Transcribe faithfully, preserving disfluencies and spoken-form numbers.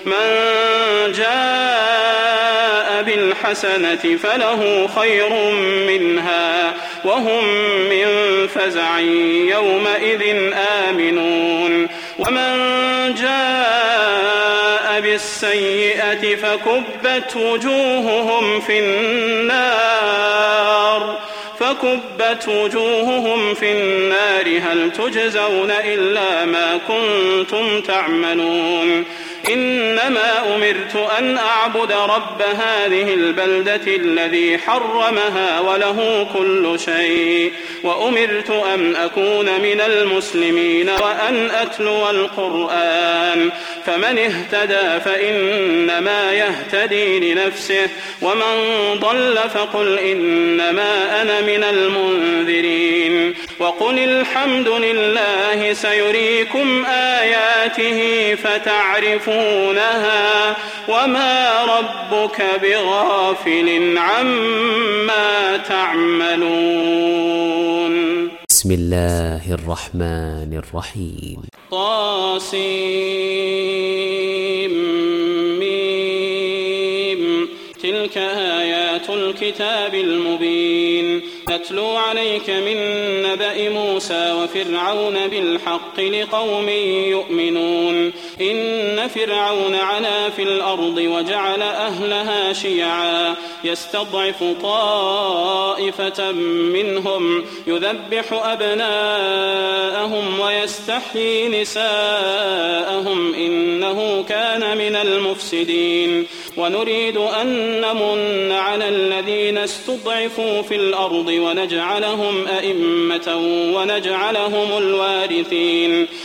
من جاء بالحسنة فله خير منها وهم من فزع يومئذ آمنون ومن جاء بالسيئة فكبت وجوههم في النار فكبت وجوههم في النار هل تجزون إلا ما كنتم تعملون إنما أمرت أن أعبد رب هذه البلدة الذي حرمها وله كل شيء وأمرت أن أكون من المسلمين وأن أتلو القرآن فمن اهتدى فإنما يهتدي لنفسه ومن ضل فقل إنما أنا من المنذرين وقل الحمد لله سيريكم آياته فتعرفونها وما ربك بغافل عما تعملون. بسم الله الرحمن الرحيم. طاسيم تلك آيات الكتاب المبين نتلو عليك من نبأ موسى وفرعون بالحق لقوم يؤمنون إن فرعون علا في الأرض وجعل أهلها شيعا يستضعف طائفة منهم يذبح أبناءهم ويستحيي نساءهم إنه كان من المفسدين ونريد أن نمن على الذين استضعفوا في الأرض ونجعلهم أئمة ونجعلهم الوارثين